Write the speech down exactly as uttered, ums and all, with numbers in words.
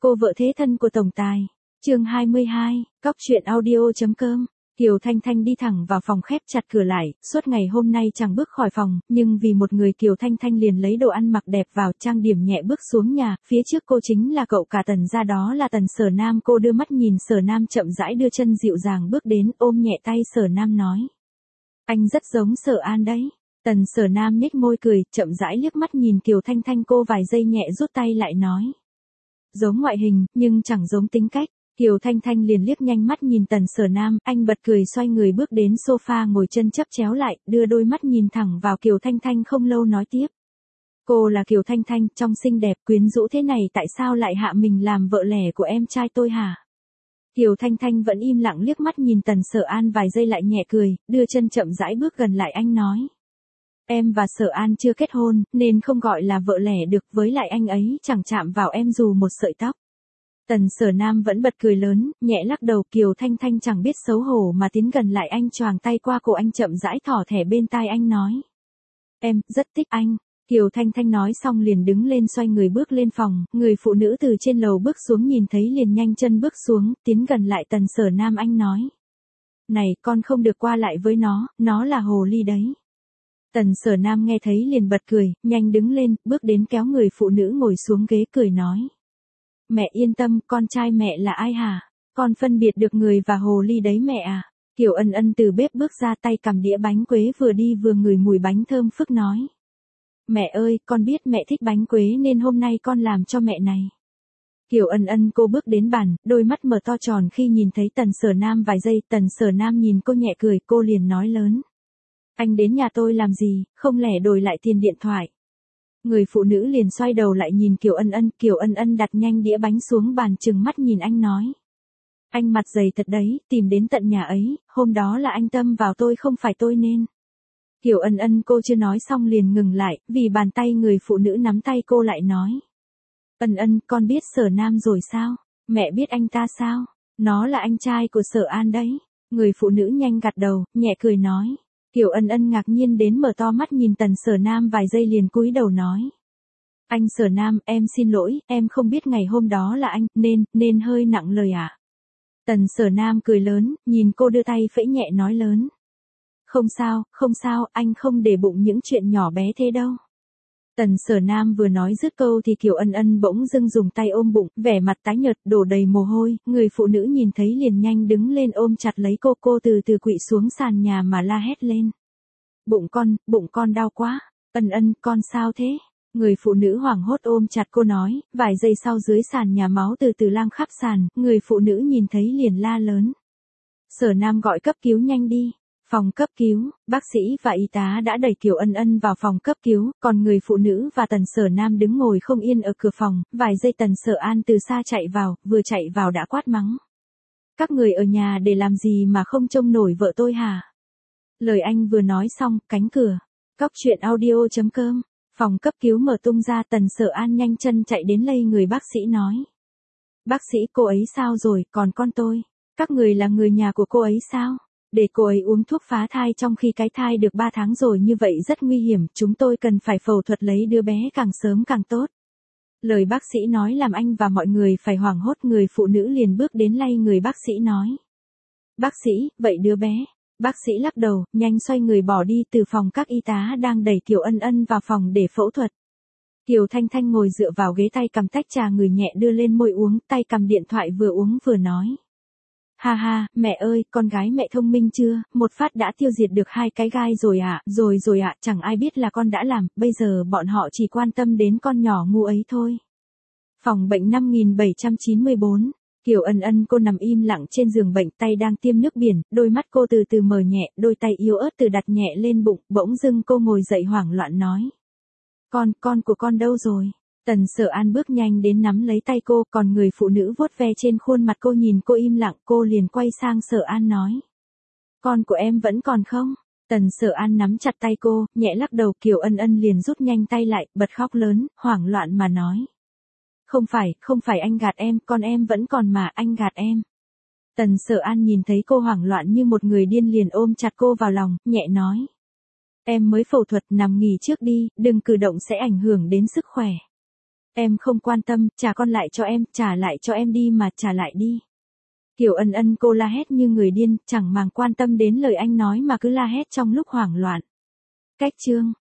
Cô vợ thế thân của tổng tài. Chương hai mươi hai, cóc truyện audio.com. Kiều Thanh Thanh đi thẳng vào phòng khép chặt cửa lại, suốt ngày hôm nay chẳng bước khỏi phòng, nhưng vì một người Kiều Thanh Thanh liền lấy đồ ăn mặc đẹp vào, trang điểm nhẹ bước xuống nhà, phía trước cô chính là cậu cả Tần gia, đó là Tần Sở Nam. Cô đưa mắt nhìn Sở Nam chậm rãi đưa chân dịu dàng bước đến, ôm nhẹ tay Sở Nam nói: "Anh rất giống Sở An đấy." Tần Sở Nam nhếch môi cười, chậm rãi liếc mắt nhìn Kiều Thanh Thanh, cô vài giây nhẹ rút tay lại nói: "Giống ngoại hình, nhưng chẳng giống tính cách." Kiều Thanh Thanh liền liếc nhanh mắt nhìn Tần Sở Nam, anh bật cười xoay người bước đến sofa ngồi chân chấp chéo lại, đưa đôi mắt nhìn thẳng vào Kiều Thanh Thanh không lâu nói tiếp: "Cô là Kiều Thanh Thanh, trong xinh đẹp quyến rũ thế này tại sao lại hạ mình làm vợ lẽ của em trai tôi hả?" Kiều Thanh Thanh vẫn im lặng liếc mắt nhìn Tần Sở An vài giây lại nhẹ cười, đưa chân chậm rãi bước gần lại anh nói: "Em và Sở An chưa kết hôn, nên không gọi là vợ lẽ được, với lại anh ấy chẳng chạm vào em dù một sợi tóc." Tần Sở Nam vẫn bật cười lớn, nhẹ lắc đầu. Kiều Thanh Thanh chẳng biết xấu hổ mà tiến gần lại anh, choàng tay qua cổ anh, chậm rãi thỏ thẻ bên tai anh nói: "Em rất thích anh." Kiều Thanh Thanh nói xong liền đứng lên xoay người bước lên phòng, người phụ nữ từ trên lầu bước xuống nhìn thấy liền nhanh chân bước xuống, tiến gần lại Tần Sở Nam anh nói: "Này, con không được qua lại với nó, nó là hồ ly đấy." Tần Sở Nam nghe thấy liền bật cười, nhanh đứng lên, bước đến kéo người phụ nữ ngồi xuống ghế cười nói: "Mẹ yên tâm, con trai mẹ là ai hả? Con phân biệt được người và hồ ly đấy mẹ à." Kiều Ân Ân từ bếp bước ra, tay cầm đĩa bánh quế, vừa đi vừa ngửi mùi bánh thơm phức nói: "Mẹ ơi, con biết mẹ thích bánh quế nên hôm nay con làm cho mẹ này." Kiều Ân Ân cô bước đến bàn, đôi mắt mở to tròn khi nhìn thấy Tần Sở Nam vài giây. Tần Sở Nam nhìn cô nhẹ cười, cô liền nói lớn: "Anh đến nhà tôi làm gì, không lẽ đổi lại tiền điện thoại?" Người phụ nữ liền xoay đầu lại nhìn Kiều Ân Ân, Kiều Ân Ân đặt nhanh đĩa bánh xuống bàn, trừng mắt nhìn anh nói: "Anh mặt dày thật đấy, tìm đến tận nhà ấy, hôm đó là anh tâm vào tôi không phải tôi nên." Kiều Ân Ân cô chưa nói xong liền ngừng lại, vì bàn tay người phụ nữ nắm tay cô lại nói: "Ân Ân, con biết Sở Nam rồi sao? Mẹ biết anh ta sao? Nó là anh trai của Sở An đấy." Người phụ nữ nhanh gật đầu, nhẹ cười nói. Kiều Ân Ân ngạc nhiên đến mở to mắt nhìn Tần Sở Nam vài giây liền cúi đầu nói: "Anh Sở Nam, em xin lỗi, em không biết ngày hôm đó là anh, nên, nên hơi nặng lời ạ." À? Tần Sở Nam cười lớn, nhìn cô đưa tay phẩy nhẹ nói lớn: "Không sao, không sao, anh không để bụng những chuyện nhỏ bé thế đâu." Tần Sở Nam vừa nói dứt câu thì Kiều Ân Ân bỗng dưng dùng tay ôm bụng, vẻ mặt tái nhợt, đổ đầy mồ hôi, người phụ nữ nhìn thấy liền nhanh đứng lên ôm chặt lấy cô, cô từ từ quỵ xuống sàn nhà mà la hét lên: "Bụng con, bụng con đau quá." "Ân Ân, con sao thế?" Người phụ nữ hoảng hốt ôm chặt cô nói, vài giây sau dưới sàn nhà máu từ từ lang khắp sàn, người phụ nữ nhìn thấy liền la lớn: "Sở Nam, gọi cấp cứu nhanh đi." Phòng cấp cứu, bác sĩ và y tá đã đẩy Kiều Ân Ân vào phòng cấp cứu, còn người phụ nữ và Tần Sở Nam đứng ngồi không yên ở cửa phòng, vài giây Tần Sở An từ xa chạy vào, vừa chạy vào đã quát mắng: "Các người ở nhà để làm gì mà không trông nổi vợ tôi hả?" Lời anh vừa nói xong, cánh cửa, cóc truyện audio.com, phòng cấp cứu mở tung ra. Tần Sở An nhanh chân chạy đến lay người bác sĩ nói: "Bác sĩ, cô ấy sao rồi, còn con tôi? Các người là người nhà của cô ấy sao? Để cô ấy uống thuốc phá thai trong khi cái thai được ba tháng rồi như vậy rất nguy hiểm, chúng tôi cần phải phẫu thuật lấy đứa bé càng sớm càng tốt." Lời bác sĩ nói làm anh và mọi người phải hoảng hốt, người phụ nữ liền bước đến lay người bác sĩ nói: "Bác sĩ, vậy đứa bé?" Bác sĩ lắc đầu, nhanh xoay người bỏ đi. Từ phòng các y tá đang đẩy Kiều Ân Ân vào phòng để phẫu thuật. Kiều Thanh Thanh ngồi dựa vào ghế, tay cầm tách trà người nhẹ đưa lên môi uống, tay cầm điện thoại vừa uống vừa nói: "Ha ha, mẹ ơi, con gái mẹ thông minh chưa, một phát đã tiêu diệt được hai cái gai rồi ạ, rồi rồi ạ, chẳng ai biết là con đã làm, bây giờ bọn họ chỉ quan tâm đến con nhỏ ngu ấy thôi." Phòng bệnh năm nghìn bảy trăm chín mươi bốn, Kiều Ân Ân cô nằm im lặng trên giường bệnh, tay đang tiêm nước biển, đôi mắt cô từ từ mở nhẹ, đôi tay yếu ớt từ đặt nhẹ lên bụng, bỗng dưng cô ngồi dậy hoảng loạn nói: Con, con của con đâu rồi?" Tần Sở An bước nhanh đến nắm lấy tay cô, còn người phụ nữ vuốt ve trên khuôn mặt cô nhìn cô im lặng, cô liền quay sang Sở An nói: "Con của em vẫn còn không?" Tần Sở An nắm chặt tay cô, nhẹ lắc đầu. Kiều Ân Ân liền rút nhanh tay lại, bật khóc lớn, hoảng loạn mà nói: "Không phải, không phải anh gạt em, con em vẫn còn mà, anh gạt em." Tần Sở An nhìn thấy cô hoảng loạn như một người điên liền ôm chặt cô vào lòng, nhẹ nói: "Em mới phẫu thuật, nằm nghỉ trước đi, đừng cử động sẽ ảnh hưởng đến sức khỏe." Em không quan tâm, trả con lại cho em, trả lại cho em đi mà, trả lại đi. Kiều Ân Ân cô la hét như người điên, chẳng màng quan tâm đến lời anh nói mà cứ la hét trong lúc hoảng loạn. Cách chương